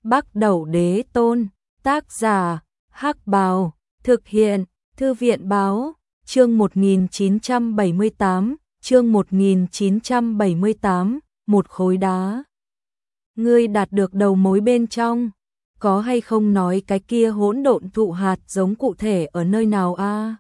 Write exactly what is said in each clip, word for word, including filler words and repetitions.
Bắc Đẩu Đế Tôn, tác giả, Hắc Bào, thực hiện, Thư viện Báo, chương một nghìn chín trăm bảy mươi tám, chương một nghìn chín trăm bảy mươi tám, một khối đá. Ngươi đạt được đầu mối bên trong, có hay không nói cái kia hỗn độn thụ hạt giống cụ thể ở nơi nào a?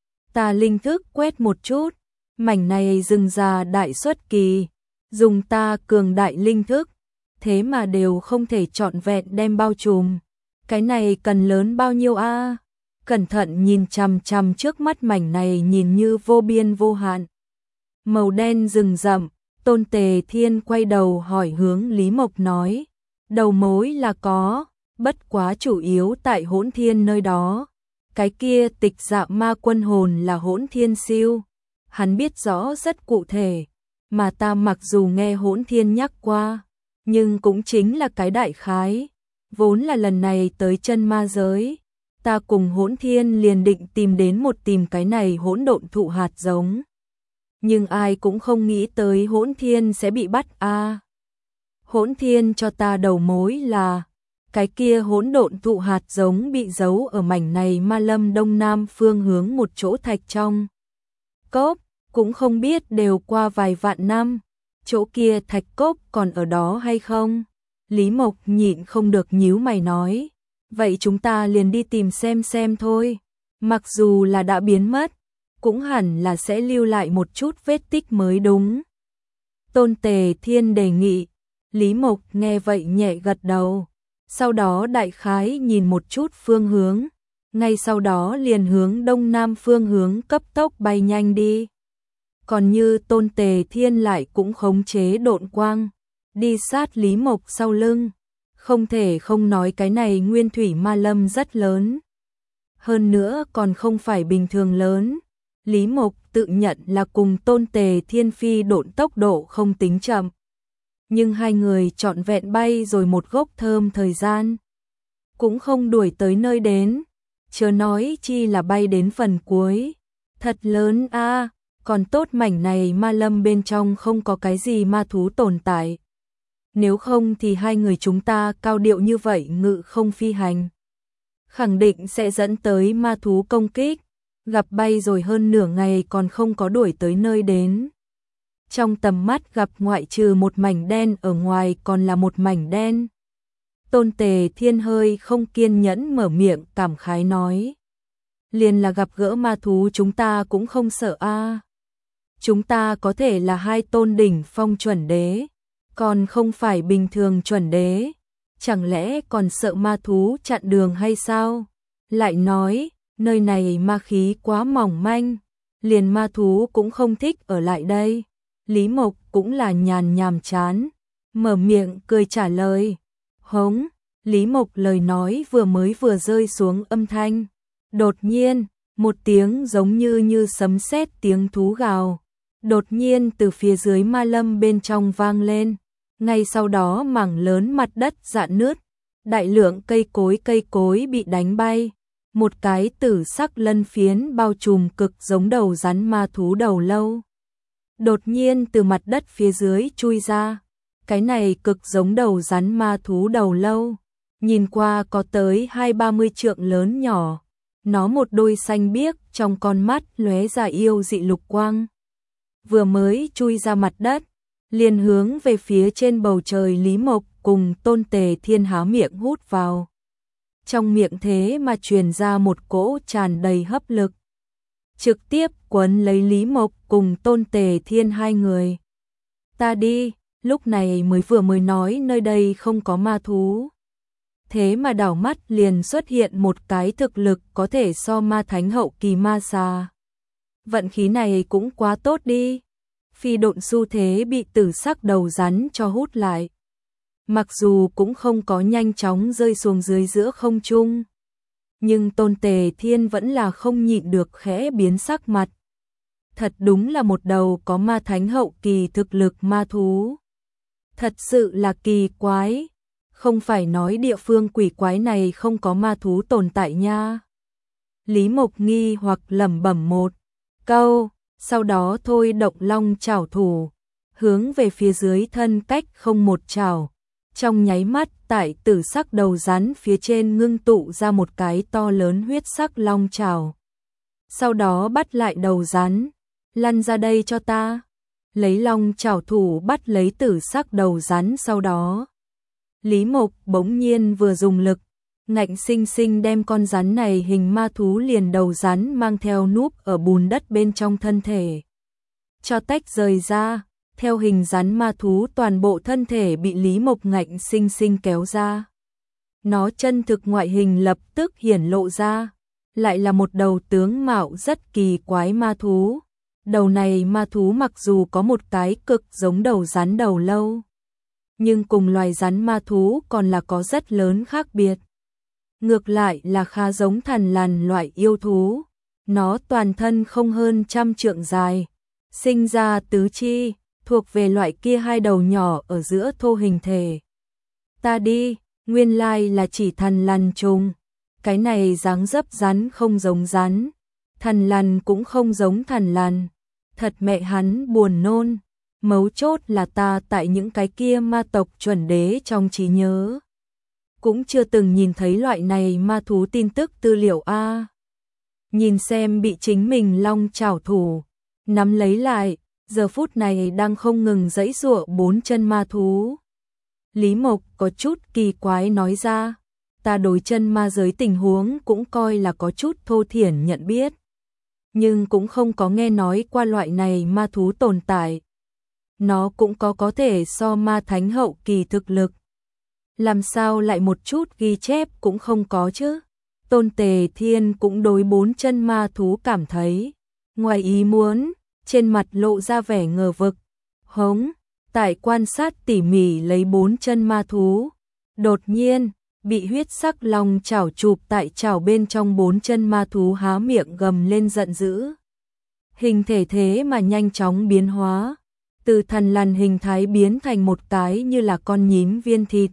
Ta linh thức quét một chút, mảnh này rừng già đại xuất kỳ, dùng ta cường đại linh thức, thế mà đều không thể trọn vẹn đem bao trùm. Cái này cần lớn bao nhiêu a? Cẩn thận nhìn chằm chằm trước mắt mảnh này nhìn như vô biên vô hạn. Màu đen rừng rậm, Tôn Tề Thiên quay đầu hỏi hướng Lý Mộc nói, đầu mối là có, bất quá chủ yếu tại Hỗn Thiên nơi đó. Cái kia Tịch Dạ Ma Quân hồn là Hỗn Thiên siêu, hắn biết rõ rất cụ thể, mà ta mặc dù nghe Hỗn Thiên nhắc qua, nhưng cũng chính là cái đại khái, vốn là lần này tới chân ma giới, ta cùng Hỗn Thiên liền định tìm đến một tìm cái này hỗn độn thụ hạt giống. Nhưng ai cũng không nghĩ tới Hỗn Thiên sẽ bị bắt a. À. Hỗn Thiên cho ta đầu mối là cái kia hỗn độn thụ hạt giống bị giấu ở mảnh này Ma Lâm đông nam phương hướng một chỗ thạch trong cốc, cũng không biết đều qua vài vạn năm, chỗ kia thạch cốc còn ở đó hay không? Lý Mộc nhịn không được nhíu mày nói, vậy chúng ta liền đi tìm xem xem thôi, mặc dù là đã biến mất, cũng hẳn là sẽ lưu lại một chút vết tích mới đúng. Tôn Tề Thiên đề nghị, Lý Mộc nghe vậy nhẹ gật đầu, sau đó đại khái nhìn một chút phương hướng, ngay sau đó liền hướng đông nam phương hướng cấp tốc bay nhanh đi. Còn như Tôn Tề Thiên lại cũng khống chế độn quang, đi sát Lý Mộc sau lưng, không thể không nói cái này nguyên thủy ma lâm rất lớn. Hơn nữa còn không phải bình thường lớn, Lý Mộc tự nhận là cùng Tôn Tề Thiên phi độn tốc độ không tính chậm. Nhưng hai người trọn vẹn bay rồi một gốc thơm thời gian, cũng không đuổi tới nơi đến, chớ nói chi là bay đến phần cuối. Thật lớn a, à, còn tốt mảnh này ma lâm bên trong không có cái gì ma thú tồn tại. Nếu không thì hai người chúng ta cao điệu như vậy ngự không phi hành, khẳng định sẽ dẫn tới ma thú công kích, gặp bay rồi hơn nửa ngày còn không có đuổi tới nơi đến. Trong tầm mắt gặp ngoại trừ một mảnh đen ở ngoài còn là một mảnh đen. Tôn Tề Thiên hơi không kiên nhẫn mở miệng cảm khái nói, liền là gặp gỡ ma thú chúng ta cũng không sợ a. À. Chúng ta có thể là hai tôn đỉnh phong chuẩn đế, còn không phải bình thường chuẩn đế, chẳng lẽ còn sợ ma thú chặn đường hay sao? Lại nói, nơi này ma khí quá mỏng manh, liền ma thú cũng không thích ở lại đây. Lý Mộc cũng là nhàn nhàm chán, mở miệng cười trả lời. Hống, Lý Mộc lời nói vừa mới vừa rơi xuống âm thanh. Đột nhiên, một tiếng giống như như sấm sét tiếng thú gào, đột nhiên từ phía dưới ma lâm bên trong vang lên. Ngay sau đó mảng lớn mặt đất rạn nứt, đại lượng cây cối cây cối bị đánh bay. Một cái tử sắc lân phiến bao trùm cực giống đầu rắn ma thú đầu lâu, đột nhiên từ mặt đất phía dưới chui ra. Cái này cực giống đầu rắn ma thú đầu lâu, nhìn qua có tới hai ba mươi trượng lớn nhỏ. Nó một đôi xanh biếc trong con mắt lóe ra yêu dị lục quang. Vừa mới chui ra mặt đất, liền hướng về phía trên bầu trời Lý Mộc cùng Tôn Tề Thiên há miệng hút vào. Trong miệng thế mà truyền ra một cỗ tràn đầy hấp lực, trực tiếp quấn lấy Lý Mộc cùng Tôn Tề Thiên hai người. Ta đi, lúc này mới vừa mới nói nơi đây không có ma thú. Thế mà đảo mắt liền xuất hiện một cái thực lực có thể so ma thánh hậu kỳ ma xà. Vận khí này cũng quá tốt đi. Phi độn xu thế bị tử sắc đầu rắn cho hút lại. Mặc dù cũng không có nhanh chóng rơi xuống dưới giữa không trung, nhưng Tôn Tề Thiên vẫn là không nhịn được khẽ biến sắc mặt. Thật đúng là một đầu có ma thánh hậu kỳ thực lực ma thú. Thật sự là kỳ quái, không phải nói địa phương quỷ quái này không có ma thú tồn tại nha. Lý Mộc nghi hoặc lẩm bẩm một câu, sau đó thôi động long chảo thủ, hướng về phía dưới thân cách không một chảo, Trong nháy mắt, tại tử sắc đầu rắn phía trên ngưng tụ ra một cái to lớn huyết sắc long chảo. Sau đó bắt lại đầu rắn, lăn ra đây cho ta. Lấy long chảo thủ bắt lấy tử sắc đầu rắn, sau đó Lý Mộc bỗng nhiên vừa dùng lực, ngạnh sinh sinh đem con rắn này hình ma thú liền đầu rắn mang theo núp ở bùn đất bên trong thân thể cho tách rời ra, theo hình rắn ma thú toàn bộ thân thể bị Lý Mộc ngạnh sinh sinh kéo ra. Nó chân thực ngoại hình lập tức hiển lộ ra, lại là một đầu tướng mạo rất kỳ quái ma thú. Đầu này ma thú mặc dù có một cái cực giống đầu rắn đầu lâu, nhưng cùng loài rắn ma thú còn là có rất lớn khác biệt. Ngược lại là khá giống thằn lằn loại yêu thú, nó toàn thân không hơn trăm trượng dài, sinh ra tứ chi, thuộc về loại kia hai đầu nhỏ ở giữa thô hình thể. Ta đi, nguyên lai là chỉ thằn lằn trùng, cái này dáng dấp rắn không giống rắn, thằn lằn cũng không giống thằn lằn, thật mẹ hắn buồn nôn. Mấu chốt là ta tại những cái kia ma tộc chuẩn đế trong trí nhớ cũng chưa từng nhìn thấy loại này ma thú tin tức tư liệu a. Nhìn xem bị chính mình long chảo thủ nắm lấy lại, giờ phút này đang không ngừng giãy giụa bốn chân ma thú. Lý Mộc có chút kỳ quái nói ra, ta đối chân ma giới tình huống cũng coi là có chút thô thiển nhận biết, nhưng cũng không có nghe nói qua loại này ma thú tồn tại. Nó cũng có có thể so ma thánh hậu kỳ thực lực. Làm sao lại một chút ghi chép cũng không có chứ? Tôn Tề Thiên cũng đối bốn chân ma thú cảm thấy ngoài ý muốn, trên mặt lộ ra vẻ ngờ vực. Hống, tại quan sát tỉ mỉ lấy bốn chân ma thú, đột nhiên bị huyết sắc long chảo chụp tại chảo bên trong, bốn chân ma thú há miệng gầm lên giận dữ. Hình thể thế mà nhanh chóng biến hóa, từ thằn lằn hình thái biến thành một cái như là con nhím viên thịt.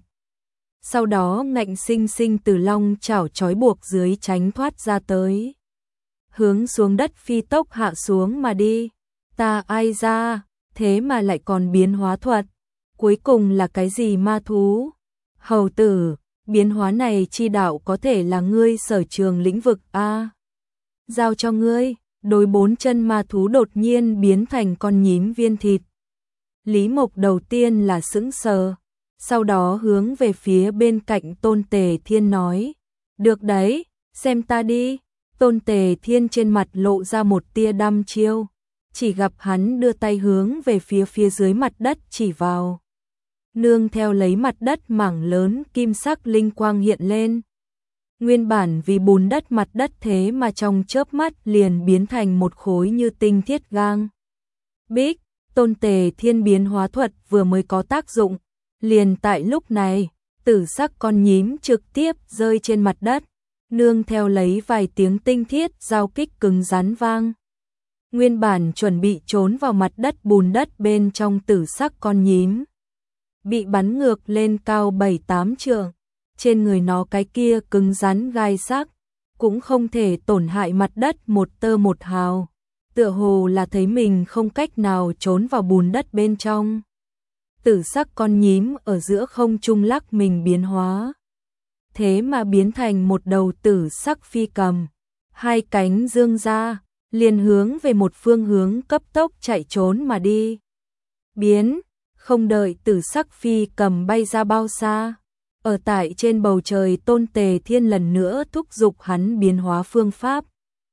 Sau đó ngạnh sinh sinh từ long chảo trói buộc dưới tránh thoát ra tới, hướng xuống đất phi tốc hạ xuống mà đi. Ta ai ra, thế mà lại còn biến hóa thuật, cuối cùng là cái gì ma thú? Hầu tử, biến hóa này chi đạo có thể là ngươi sở trường lĩnh vực a. Giao cho ngươi. Đối bốn chân ma thú đột nhiên biến thành con nhím viên thịt, Lý Mộc đầu tiên là sững sờ, sau đó hướng về phía bên cạnh Tôn Tề Thiên nói, được đấy, xem ta đi. Tôn Tề Thiên trên mặt lộ ra một tia đăm chiêu, chỉ gặp hắn đưa tay hướng về phía phía dưới mặt đất chỉ vào. Nương theo lấy mặt đất mảng lớn kim sắc linh quang hiện lên. Nguyên bản vì bùn đất mặt đất thế mà trong chớp mắt liền biến thành một khối như tinh thiết gang. Bích, Tôn Tề Thiên biến hóa thuật vừa mới có tác dụng, liền tại lúc này, tử sắc con nhím trực tiếp rơi trên mặt đất, nương theo lấy vài tiếng tinh thiết giao kích cứng rắn vang. Nguyên bản chuẩn bị trốn vào mặt đất bùn đất bên trong tử sắc con nhím, bị bắn ngược lên cao bảy tám trượng. Trên người nó cái kia cứng rắn gai sắc, cũng không thể tổn hại mặt đất một tơ một hào, tựa hồ là thấy mình không cách nào trốn vào bùn đất bên trong. Tử sắc con nhím ở giữa không trung lắc mình biến hóa, thế mà biến thành một đầu tử sắc phi cầm, hai cánh dương ra, liền hướng về một phương hướng cấp tốc chạy trốn mà đi. Biến, không đợi tử sắc phi cầm bay ra bao xa, ở tại trên bầu trời Tôn Tề Thiên lần nữa thúc giục hắn biến hóa phương pháp.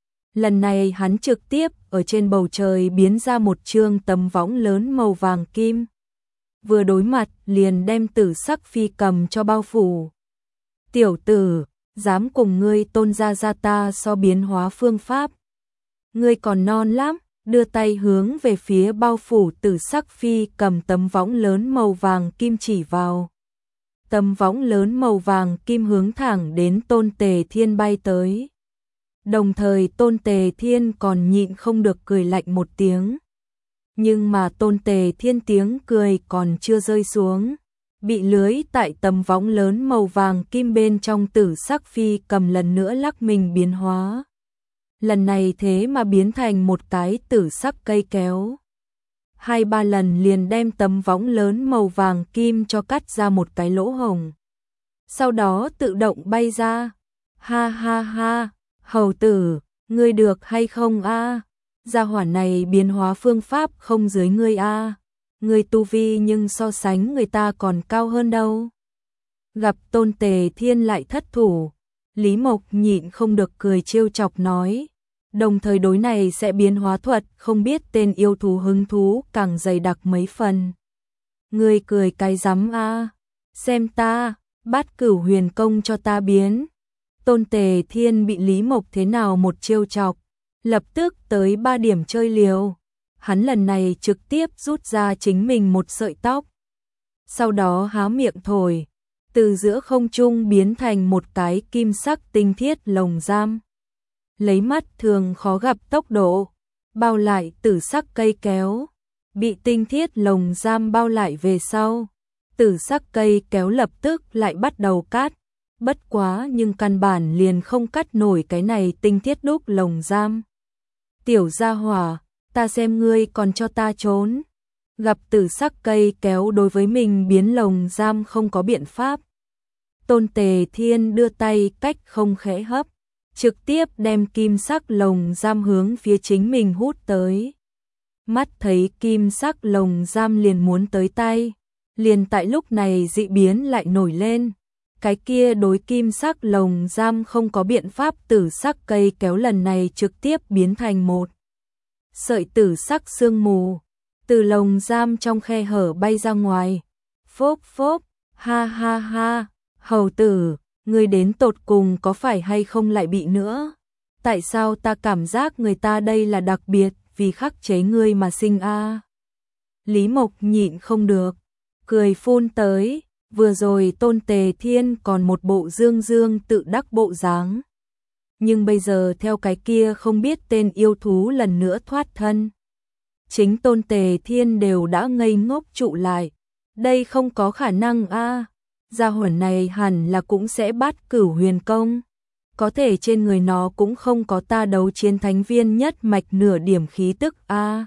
Lần này hắn trực tiếp ở trên bầu trời biến ra một chương tấm võng lớn màu vàng kim. Vừa đối mặt liền đem tử sắc phi cầm cho bao phủ. Tiểu tử, dám cùng ngươi Tôn gia gia ta so biến hóa phương pháp. Ngươi còn non lắm, đưa tay hướng về phía bao phủ tử sắc phi cầm tấm võng lớn màu vàng kim chỉ vào. Tấm võng lớn màu vàng kim hướng thẳng đến Tôn Tề Thiên bay tới. Đồng thời Tôn Tề Thiên còn nhịn không được cười lạnh một tiếng. Nhưng mà Tôn Tề Thiên tiếng cười còn chưa rơi xuống, bị lưới tại tấm võng lớn màu vàng kim bên trong tử sắc phi cầm lần nữa lắc mình biến hóa. Lần này thế mà biến thành một cái tử sắc cây kéo. hai ba lần liền đem tấm võng lớn màu vàng kim cho cắt ra một cái lỗ hổng. Sau đó tự động bay ra. Ha ha ha, hầu tử, ngươi được hay không a? Gia hỏa này biến hóa phương pháp không dưới ngươi a. Ngươi tu vi nhưng so sánh người ta còn cao hơn đâu. Gặp Tôn Tề Thiên lại thất thủ, Lý Mộc nhịn không được cười trêu chọc nói, đồng thời đối này sẽ biến hóa thuật không biết tên yêu thú hứng thú càng dày đặc mấy phần. Ngươi cười cái rắm a, xem ta, Bát Cửu Huyền Công cho ta biến. Tôn Tề Thiên bị Lý Mộc thế nào một trêu chọc, lập tức tới ba điểm chơi liều. Hắn lần này trực tiếp rút ra chính mình một sợi tóc. Sau đó há miệng thổi, từ giữa không trung biến thành một cái kim sắc tinh thiết lồng giam. Lấy mắt thường khó gặp tốc độ, bao lại tử sắc cây kéo. Bị tinh thiết lồng giam bao lại về sau, tử sắc cây kéo lập tức lại bắt đầu cắt. Bất quá nhưng căn bản liền không cắt nổi cái này tinh thiết đúc lồng giam. Tiểu gia hỏa, ta xem ngươi còn cho ta trốn. Gặp tử sắc cây kéo đối với mình biến lồng giam không có biện pháp. Tôn Tề Thiên đưa tay cách không khẽ hấp, trực tiếp đem kim sắc lồng giam hướng phía chính mình hút tới. Mắt thấy kim sắc lồng giam liền muốn tới tay, liền tại lúc này dị biến lại nổi lên. Cái kia đối kim sắc lồng giam không có biện pháp, tử sắc cây kéo lần này trực tiếp biến thành một sợi tử sắc sương mù, từ lồng giam trong khe hở bay ra ngoài. Phốp phốp, ha ha ha, hầu tử, ngươi đến tột cùng có phải hay không lại bị nữa? Tại sao ta cảm giác người ta đây là đặc biệt vì khắc chế ngươi mà sinh a? Lý Mộc nhịn không được, cười phun tới. Vừa rồi Tôn Tề Thiên còn một bộ dương dương tự đắc bộ dáng, nhưng bây giờ theo cái kia không biết tên yêu thú lần nữa thoát thân, chính Tôn Tề Thiên đều đã ngây ngốc trụ lại. Đây không có khả năng a, gia hỏa này hẳn là cũng sẽ Bát Cửu Huyền Công, có thể trên người nó cũng không có ta đấu chiến thánh viên nhất mạch nửa điểm khí tức a.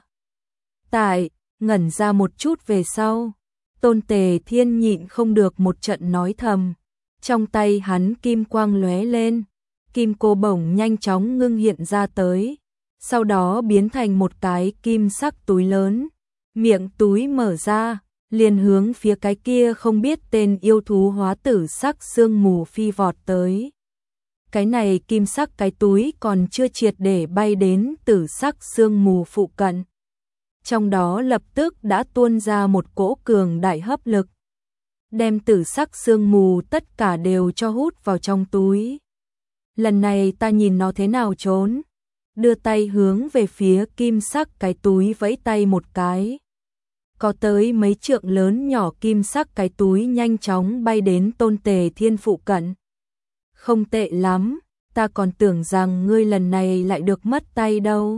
Tại ngẩn ra một chút về sau, Tôn Tề Thiên nhịn không được một trận nói thầm, trong tay hắn kim quang lóe lên, kim cô bổng nhanh chóng ngưng hiện ra tới, sau đó biến thành một cái kim sắc túi lớn, miệng túi mở ra, liền hướng phía cái kia không biết tên yêu thú hóa tử sắc sương mù phi vọt tới. Cái này kim sắc cái túi còn chưa triệt để bay đến tử sắc sương mù phụ cận. Trong đó lập tức đã tuôn ra một cỗ cường đại hấp lực, đem tử sắc sương mù tất cả đều cho hút vào trong túi. Lần này ta nhìn nó thế nào trốn, đưa tay hướng về phía kim sắc cái túi vẫy tay một cái. Có tới mấy trượng lớn nhỏ kim sắc cái túi nhanh chóng bay đến Tôn Tề Thiên phụ cận. Không tệ lắm, ta còn tưởng rằng ngươi lần này lại được mất tay đâu.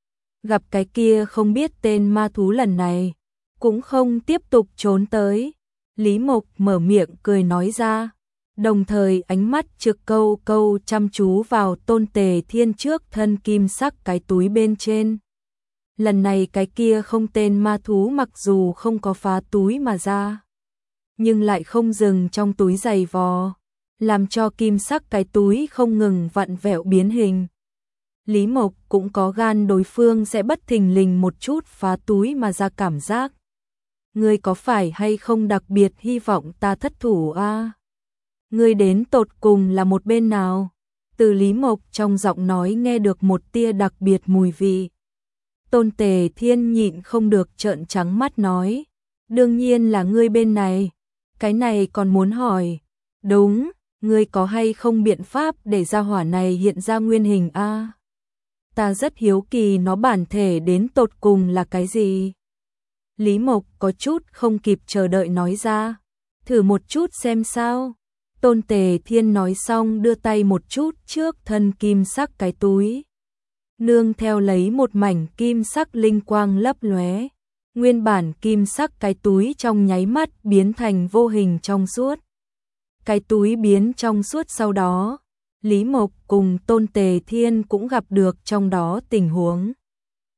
Gặp cái kia không biết tên ma thú lần này, cũng không tiếp tục trốn tới. Lý Mộc mở miệng cười nói ra, đồng thời ánh mắt trực câu câu chăm chú vào Tôn Tề Thiên trước thân kim sắc cái túi bên trên. Lần này cái kia không tên ma thú mặc dù không có phá túi mà ra, nhưng lại không dừng trong túi giày vò, làm cho kim sắc cái túi không ngừng vặn vẹo biến hình. Lý Mộc cũng có gan đối phương sẽ bất thình lình một chút phá túi mà ra cảm giác. Ngươi có phải hay không đặc biệt hy vọng ta thất thủ a? À? Ngươi đến tột cùng là một bên nào? Từ Lý Mộc trong giọng nói nghe được một tia đặc biệt mùi vị. Tôn Tề Thiên nhịn không được trợn trắng mắt nói, đương nhiên là ngươi bên này. Cái này còn muốn hỏi, đúng, ngươi có hay không biện pháp để gia hỏa này hiện ra nguyên hình a? À? Ta rất hiếu kỳ nó bản thể đến tột cùng là cái gì. Lý Mộc có chút không kịp chờ đợi nói ra, thử một chút xem sao. Tôn Tề Thiên nói xong đưa tay một chút trước thân kim sắc cái túi, nương theo lấy một mảnh kim sắc linh quang lấp lóe, nguyên bản kim sắc cái túi trong nháy mắt biến thành vô hình trong suốt. Cái túi biến trong suốt sau đó, Lý Mộc cùng Tôn Tề Thiên cũng gặp được trong đó tình huống.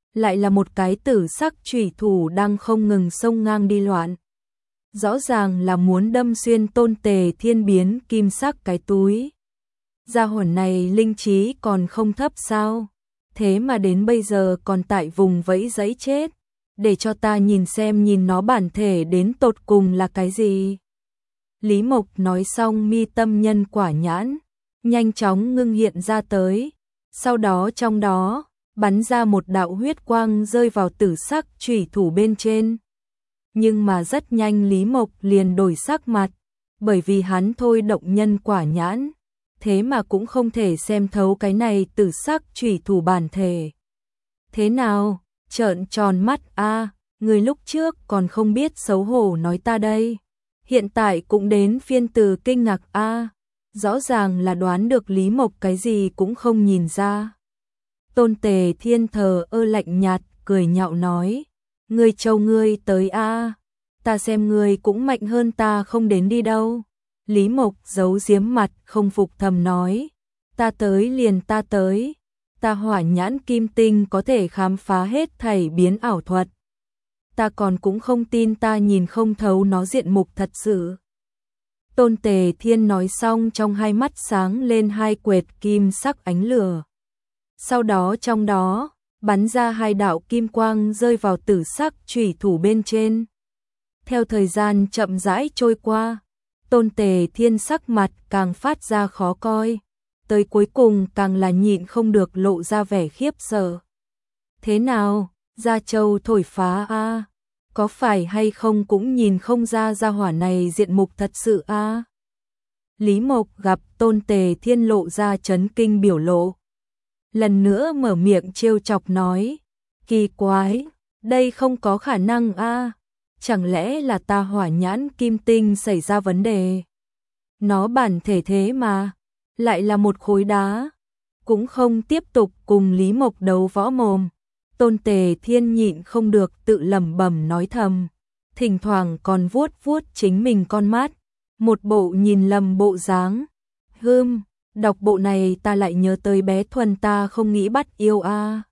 lại là một cái tử sắc chủy thủ đang không ngừng xông ngang đi loạn. Rõ ràng là muốn đâm xuyên Tôn Tề Thiên biến kim sắc cái túi. Gia hồn này linh trí còn không thấp sao? Thế mà đến bây giờ còn tại vùng vẫy giấy chết. Để cho ta nhìn xem nhìn nó bản thể đến tột cùng là cái gì. Lý Mộc nói xong mi tâm nhân quả nhãn, nhanh chóng ngưng hiện ra tới. Sau đó trong đó, bắn ra một đạo huyết quang rơi vào tử sắc chủy thủ bên trên. Nhưng mà rất nhanh Lý Mộc liền đổi sắc mặt, bởi vì hắn thôi động nhân quả nhãn, thế mà cũng không thể xem thấu cái này tử sắc chủy thủ bản thể. Thế nào, trợn tròn mắt a, người lúc trước còn không biết xấu hổ nói ta đây. Hiện tại cũng đến phiên từ kinh ngạc a, rõ ràng là đoán được Lý Mộc cái gì cũng không nhìn ra. Tôn Tề Thiên thờ ơ lạnh nhạt, cười nhạo nói, ngươi châu ngươi tới a, ta xem ngươi cũng mạnh hơn ta không đến đi đâu. Lý Mộc giấu giếm mặt không phục thầm nói, ta tới liền ta tới, ta hỏa nhãn kim tinh có thể khám phá hết thảy biến ảo thuật. Ta còn cũng không tin ta nhìn không thấu nó diện mục thật sự. Tôn Tề Thiên nói xong trong hai mắt sáng lên hai quệt kim sắc ánh lửa. Sau đó trong đó, bắn ra hai đạo kim quang rơi vào tử sắc chủy thủ bên trên. Theo thời gian chậm rãi trôi qua, Tôn Tề Thiên sắc mặt càng phát ra khó coi, tới cuối cùng càng là nhịn không được lộ ra vẻ khiếp sợ. Thế nào, Gia Châu thổi phá a, có phải hay không cũng nhìn không ra gia hỏa này diện mục thật sự a. Lý Mộc gặp Tôn Tề Thiên lộ ra chấn kinh biểu lộ, lần nữa mở miệng trêu chọc nói, kỳ quái, đây không có khả năng a, chẳng lẽ là ta hỏa nhãn kim tinh xảy ra vấn đề. Nó bản thể thế mà, lại là một khối đá. Cũng không tiếp tục cùng Lý Mộc đấu võ mồm. Tôn Tề Thiên nhịn không được tự lẩm bẩm nói thầm, thỉnh thoảng còn vuốt vuốt chính mình con mắt, một bộ nhìn lầm bộ dáng. Hừm, đọc bộ này ta lại nhớ tới bé Thuần ta không nghĩ bắt yêu a.